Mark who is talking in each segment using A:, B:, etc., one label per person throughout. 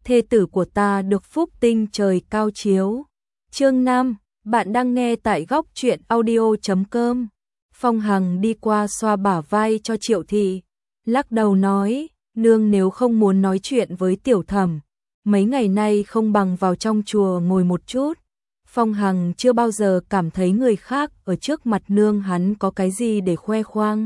A: thê tử của ta được phúc tinh trời cao chiếu. Chương 5, bạn đang nghe tại góc truyện audio.com. Phong Hằng đi qua xoa bả vai cho Triệu Thị, lắc đầu nói, nương nếu không muốn nói chuyện với Tiểu Thẩm, mấy ngày nay không bằng vào trong chùa ngồi một chút. Phong Hằng chưa bao giờ cảm thấy người khác ở trước mặt nương hắn có cái gì để khoe khoang.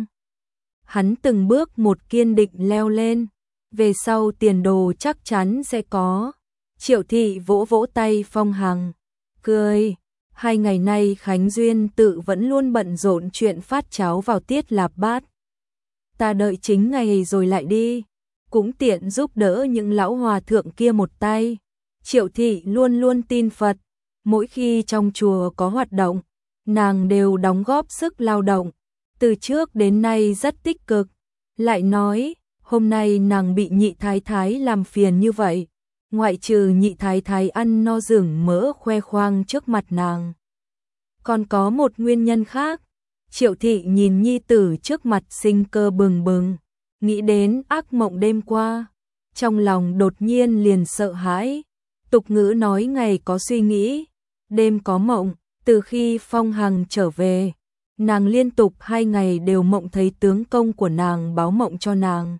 A: Hắn từng bước một kiên định leo lên, về sau tiền đồ chắc chắn sẽ có. Triệu Thị vỗ vỗ tay Phong Hằng, cười. 2 ngày nay Khánh Duyên tự vẫn luôn bận rộn chuyện phát cháo vào tiết lạp bát. Ta đợi chính ngày rồi lại đi, cũng tiện giúp đỡ những lão hòa thượng kia một tay. Triệu Thị luôn luôn tin Phật, mỗi khi trong chùa có hoạt động, nàng đều đóng góp sức lao động, từ trước đến nay rất tích cực. Lại nói, hôm nay nàng bị nhị thái thái làm phiền như vậy, ngoại trừ nhị thái thái ăn no rừng mỡ khoe khoang trước mặt nàng, còn có một nguyên nhân khác. Triệu Thị nhìn nhi tử trước mặt sinh cơ bừng bừng, nghĩ đến ác mộng đêm qua, trong lòng đột nhiên liền sợ hãi. Tục ngữ nói ngày có suy nghĩ, đêm có mộng. Từ khi Phong Hằng trở về, nàng liên tục 2 ngày đều mộng thấy tướng công của nàng báo mộng cho nàng,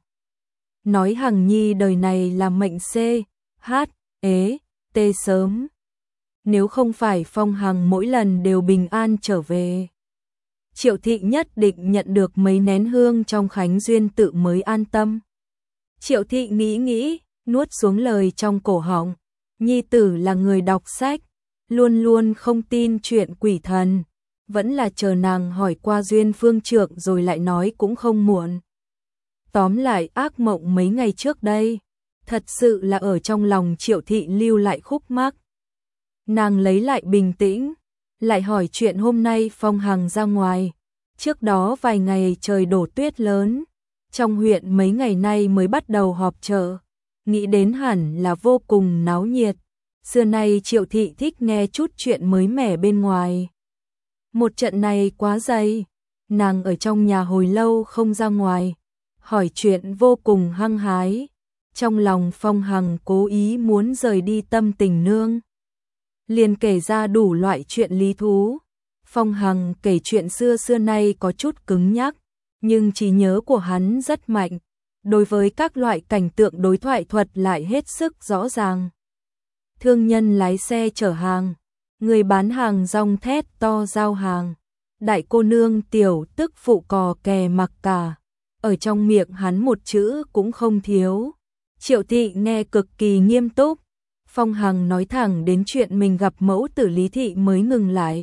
A: nói Hằng nhi đời này là mệnh C, H, ế, T sớm. Nếu không phải Phong Hằng mỗi lần đều bình an trở về, Triệu Thị nhất định nhận được mấy nén hương trong Khánh Duyên tự mới an tâm. Triệu Thị nghĩ, nuốt xuống lời trong cổ họng. Nhi tử là người đọc sách, luôn luôn không tin chuyện quỷ thần, vẫn là chờ nàng hỏi qua Duyên Phương Trượng rồi lại nói cũng không muộn. Tóm lại ác mộng mấy ngày trước đây, thật sự là ở trong lòng Triệu Thị lưu lại khúc mắc. Nàng lấy lại bình tĩnh, lại hỏi chuyện hôm nay Phong Hằng ra ngoài. Trước đó vài ngày trời đổ tuyết lớn, trong huyện mấy ngày nay mới bắt đầu họp chợ, nghĩ đến hẳn là vô cùng náo nhiệt. Xưa nay Triệu Thị thích nghe chút chuyện mới mẻ bên ngoài. Một trận này quá dày, nàng ở trong nhà hồi lâu không ra ngoài, hỏi chuyện vô cùng hăng hái. Trong lòng Phong Hằng cố ý muốn rời đi tâm tình nương, liền kể ra đủ loại chuyện lý thú. Phong Hằng kể chuyện xưa nay có chút cứng nhắc, nhưng trí nhớ của hắn rất mạnh, đối với các loại cảnh tượng đối thoại thuật lại hết sức rõ ràng. Thương nhân lái xe chở hàng, người bán hàng rong thét to giao hàng, đại cô nương tiểu tức phụ cò kè mặc cả, ở trong miệng hắn một chữ cũng không thiếu. Triệu Thị nghe cực kỳ nghiêm túc. Phong Hằng nói thẳng đến chuyện mình gặp mẫu tử Lý Thị mới ngừng lại.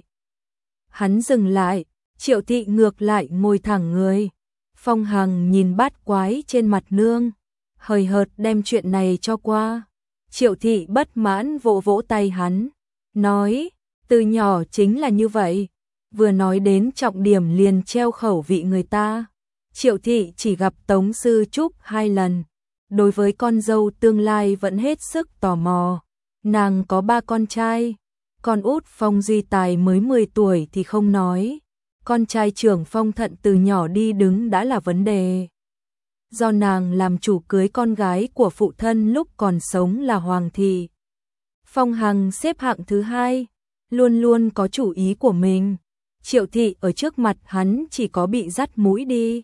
A: Hắn dừng lại, Triệu Thị ngược lại ngồi thẳng người. Phong Hằng nhìn bát quái trên mặt nương, hời hợt đem chuyện này cho qua. Triệu Thị bất mãn vỗ vỗ tay hắn, nói, từ nhỏ chính là như vậy, vừa nói đến trọng điểm liền treo khẩu vị người ta. Triệu Thị chỉ gặp Tống Sư Trúc 2 lần, đối với con dâu tương lai vẫn hết sức tò mò. Nàng có 3 con trai, con út Phong Duy Tài mới 10 tuổi thì không nói, con trai trưởng Phong Thận từ nhỏ đi đứng đã là vấn đề. Do nàng làm chủ cưới con gái của phụ thân lúc còn sống là Hoàng Thị. Phong Hằng xếp hạng thứ 2, luôn luôn có chủ ý của mình. Triệu Thị ở trước mặt hắn chỉ có bị dắt mũi đi.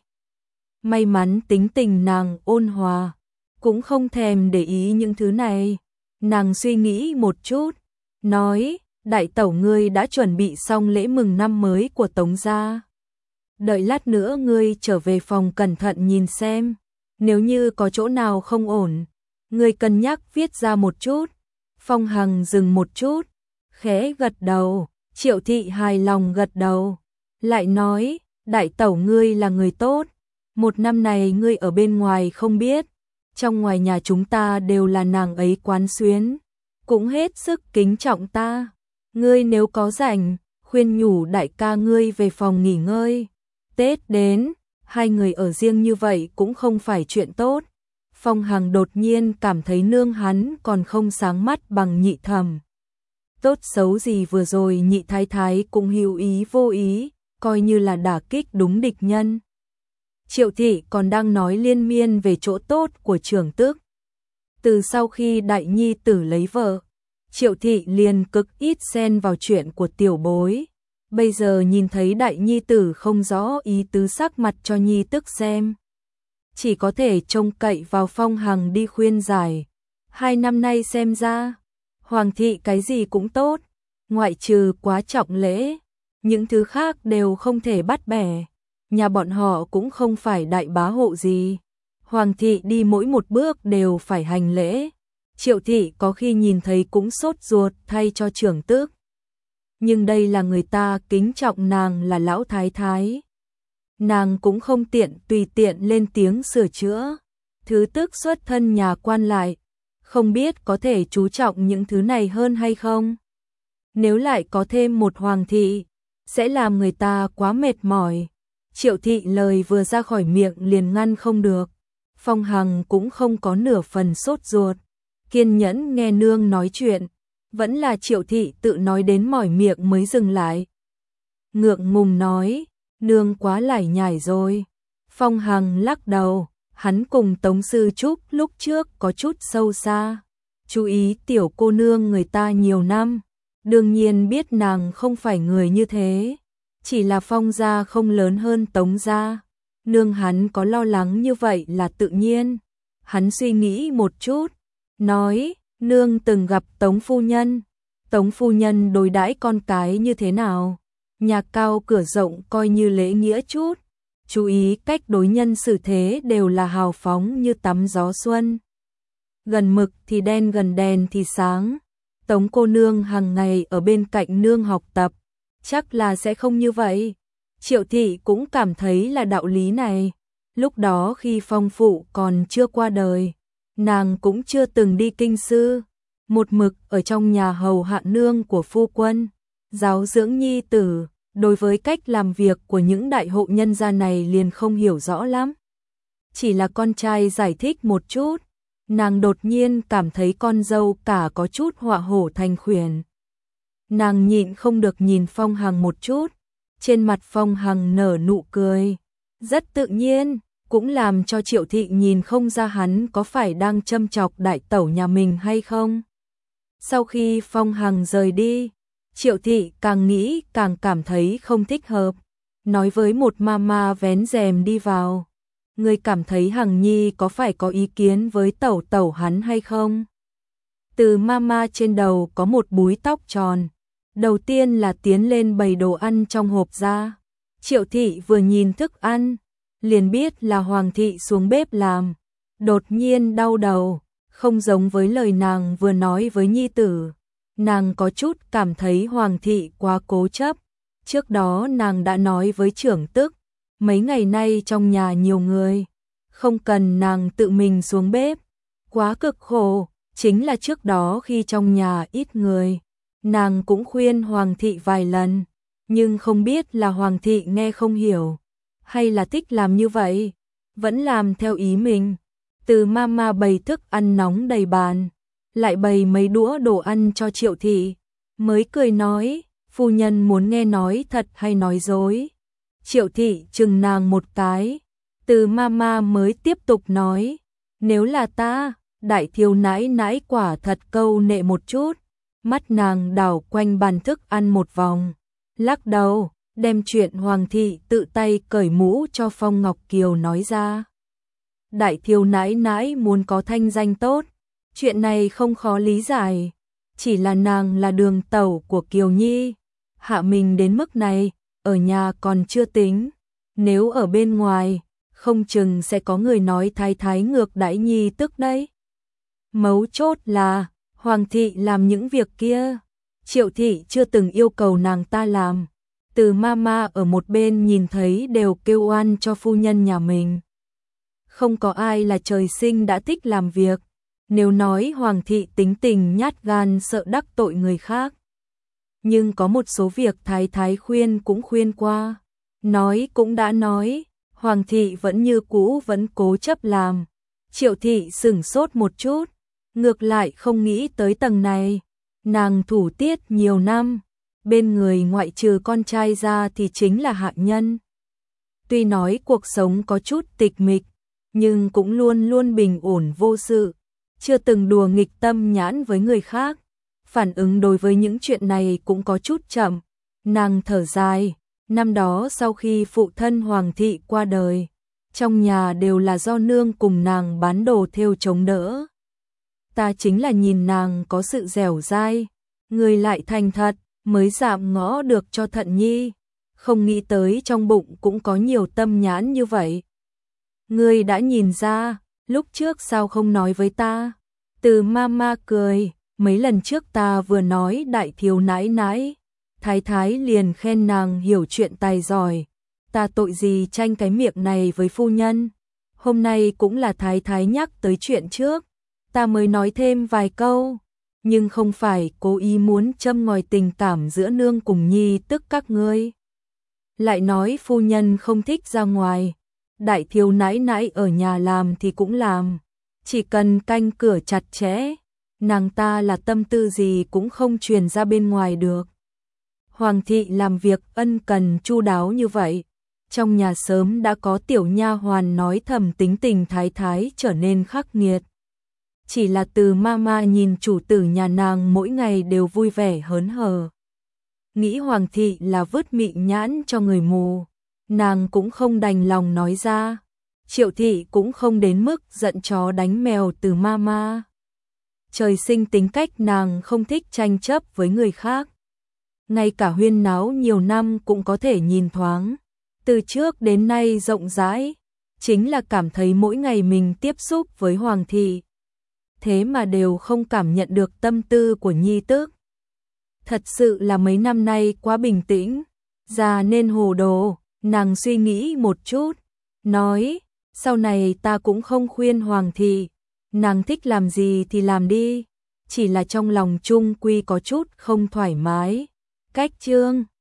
A: May mắn tính tình nàng ôn hòa, cũng không thèm để ý những thứ này. Nàng suy nghĩ một chút, nói, đại tẩu ngươi đã chuẩn bị xong lễ mừng năm mới của Tống gia. Đợi lát nữa ngươi trở về phòng cẩn thận nhìn xem, nếu như có chỗ nào không ổn, ngươi cân nhắc viết ra một chút. Phong Hằng dừng một chút, khẽ gật đầu. Triệu Thị hài lòng gật đầu, lại nói, đại tẩu ngươi là người tốt, 1 năm này ngươi ở bên ngoài không biết, trong ngoài nhà chúng ta đều là nàng ấy quán xuyến, cũng hết sức kính trọng ta. Ngươi nếu có rảnh, khuyên nhủ đại ca ngươi về phòng nghỉ ngơi. Tết đến, 2 người ở riêng như vậy cũng không phải chuyện tốt. Phong Hằng đột nhiên cảm thấy nương hắn còn không sáng mắt bằng nhị thẩm. Tốt xấu gì vừa rồi nhị thái thái cũng hữu ý vô ý, coi như là đả kích đúng địch nhân. Triệu Thị còn đang nói liên miên về chỗ tốt của trưởng tước. Từ sau khi đại nhi tử lấy vợ, Triệu thị liền cực ít xen vào chuyện của tiểu bối. Bây giờ nhìn thấy đại nhi tử không rõ ý tứ, sắc mặt cho nhi tức xem. Chỉ có thể trông cậy vào Phong Hằng đi khuyên giải. 2 năm nay xem ra, Hoàng thị cái gì cũng tốt, ngoại trừ quá trọng lễ, những thứ khác đều không thể bắt bẻ. Nhà bọn họ cũng không phải đại bá hộ gì. Hoàng thị đi mỗi một bước đều phải hành lễ. Triệu thị có khi nhìn thấy cũng sốt ruột thay cho trưởng tước. Nhưng đây là người ta kính trọng nàng là lão thái thái. Nàng cũng không tiện tùy tiện lên tiếng sửa chữa. Thứ tước xuất thân nhà quan lại, không biết có thể chú trọng những thứ này hơn hay không. Nếu lại có thêm một hoàng thị, sẽ làm người ta quá mệt mỏi. Triệu thị lời vừa ra khỏi miệng liền ngăn không được. Phong Hằng cũng không có nửa phần sốt ruột, kiên nhẫn nghe nương nói chuyện. Vẫn là Triệu thị tự nói đến mỏi miệng mới dừng lại. Ngượng ngùng nói, nương quá lải nhải rồi. Phong Hằng lắc đầu, hắn cùng Tống Sư Trúc lúc trước có chút sâu xa. Chú ý tiểu cô nương người ta nhiều năm, đương nhiên biết nàng không phải người như thế. Chỉ là Phong gia không lớn hơn Tống gia. Nương hắn có lo lắng như vậy là tự nhiên. Hắn suy nghĩ một chút, nói, nương từng gặp Tống phu nhân. Tống phu nhân đối đãi con cái như thế nào? Nhà cao cửa rộng coi như lễ nghĩa chút. Chú ý cách đối nhân xử thế đều là hào phóng như tắm gió xuân. Gần mực thì đen, gần đèn thì sáng. Tống cô nương hàng ngày ở bên cạnh nương học tập, chắc là sẽ không như vậy. Triệu thị cũng cảm thấy là đạo lý này. Lúc đó khi Phong phụ còn chưa qua đời, nàng cũng chưa từng đi kinh sư, một mực ở trong nhà hầu hạ nương của phu quân, giáo dưỡng nhi tử. Đối với cách làm việc của những đại hộ nhân gia này liền không hiểu rõ lắm. Chỉ là con trai giải thích một chút, nàng đột nhiên cảm thấy con dâu cả có chút họa hổ thành khuyển. Nàng nhịn không được nhìn Phong Hằng một chút, trên mặt Phong Hằng nở nụ cười, rất tự nhiên, cũng làm cho Triệu thị nhìn không ra hắn có phải đang châm chọc đại tẩu nhà mình hay không. Sau khi Phong Hằng rời đi, Triệu thị càng nghĩ càng cảm thấy không thích hợp, nói với một mama vén rèm đi vào, người cảm thấy Hằng nhi có phải có ý kiến với tẩu tẩu hắn hay không? Từ mama trên đầu có một búi tóc tròn, đầu tiên là tiến lên bày đồ ăn trong hộp ra. Triệu thị vừa nhìn thức ăn, liền biết là Hoàng thị xuống bếp làm, đột nhiên đau đầu, không giống với lời nàng vừa nói với nhi tử. Nàng có chút cảm thấy Hoàng thị quá cố chấp. Trước đó nàng đã nói với trưởng tức, mấy ngày nay trong nhà nhiều người, không cần nàng tự mình xuống bếp, quá cực khổ. Chính là trước đó khi trong nhà ít người, nàng cũng khuyên Hoàng thị vài lần, nhưng không biết là Hoàng thị nghe không hiểu, hay là thích làm như vậy, vẫn làm theo ý mình. Từ mama bày thức ăn nóng đầy bàn, lại bày mấy đũa đồ ăn cho Triệu thị, mới cười nói, phu nhân muốn nghe nói thật hay nói dối. Triệu thị chừng nàng một cái, từ mama mới tiếp tục nói, nếu là ta, đại thiếu nãi nãi quả thật câu nệ một chút. Mắt nàng đảo quanh bàn thức ăn một vòng, lắc đầu, đem chuyện Hoàng thị tự tay cởi mũ cho Phong Ngọc Kiều nói ra. Đại thiếu nãi nãi muốn có thanh danh tốt, chuyện này không khó lý giải, chỉ là nàng là đường tẩu của Kiều Nhi, hạ mình đến mức này, ở nhà còn chưa tính, nếu ở bên ngoài, không chừng sẽ có người nói thái thái ngược đãi Nhi tức đấy. Mấu chốt là, Hoàng thị làm những việc kia, Triệu thị chưa từng yêu cầu nàng ta làm. Từ mama ở một bên nhìn thấy đều kêu oan cho phu nhân nhà mình. Không có ai là trời sinh đã thích làm việc. Nếu nói Hoàng thị tính tình nhát gan sợ đắc tội người khác, nhưng có một số việc thái thái khuyên cũng khuyên qua, nói cũng đã nói, Hoàng thị vẫn như cũ vẫn cố chấp làm. Triệu thị sửng sốt một chút, ngược lại không nghĩ tới tầng này. Nàng thủ tiết nhiều năm, bên người ngoại trừ con trai ra thì chính là hạ nhân. Tuy nói cuộc sống có chút tịch mịch, nhưng cũng luôn luôn bình ổn vô sự. chưa từng đùa nghịch tâm nhãn với người khác, phản ứng đối với những chuyện này cũng có chút chậm. Nàng thở dài, năm đó sau khi phụ thân Hoàng thị qua đời, trong nhà đều là do nương cùng nàng bán đồ thêu chống đỡ. Ta chính là nhìn nàng có sự dẻo dai, người lại thành thật, mới dạm ngõ được cho Thận Nhi, không nghĩ tới trong bụng cũng có nhiều tâm nhãn như vậy. Ngươi đã nhìn ra, lúc trước sao không nói với ta? Từ mama cười, mấy lần trước ta vừa nói đại thiếu nãi nãi, thái thái liền khen nàng hiểu chuyện tài giỏi, ta tội gì tranh cái miệng này với phu nhân. Hôm nay cũng là thái thái nhắc tới chuyện trước, ta mới nói thêm vài câu, nhưng không phải cố ý muốn châm ngòi tình cảm giữa nương cùng nhi tức các ngươi. Lại nói phu nhân không thích ra ngoài, đại thiếu nãi nãi ở nhà làm thì cũng làm, chỉ cần canh cửa chặt chẽ, nàng ta là tâm tư gì cũng không truyền ra bên ngoài được. Hoàng thị làm việc ân cần chu đáo như vậy, trong nhà sớm đã có tiểu nha hoàn nói thầm tính tình thái thái trở nên khắc nghiệt. Chỉ là Từ mama nhìn chủ tử nhà nàng mỗi ngày đều vui vẻ hớn hở, nghĩ Hoàng thị là vứt mị nhãn cho người mù, nàng cũng không đành lòng nói ra. Triệu thị cũng không đến mức giận chó đánh mèo Từ mama. Trời sinh tính cách nàng không thích tranh chấp với người khác. Ngay cả huyên náo nhiều năm cũng có thể nhìn thoáng. Từ trước đến nay rộng rãi, chính là cảm thấy mỗi ngày mình tiếp xúc với Hoàng thị, thế mà đều không cảm nhận được tâm tư của nhi tước. Thật sự là mấy năm nay quá bình tĩnh, già nên hồ đồ. Nàng suy nghĩ một chút, nói, sau này ta cũng không khuyên Hoàng thị, nàng thích làm gì thì làm đi, chỉ là trong lòng chung quy có chút không thoải mái. Cách chương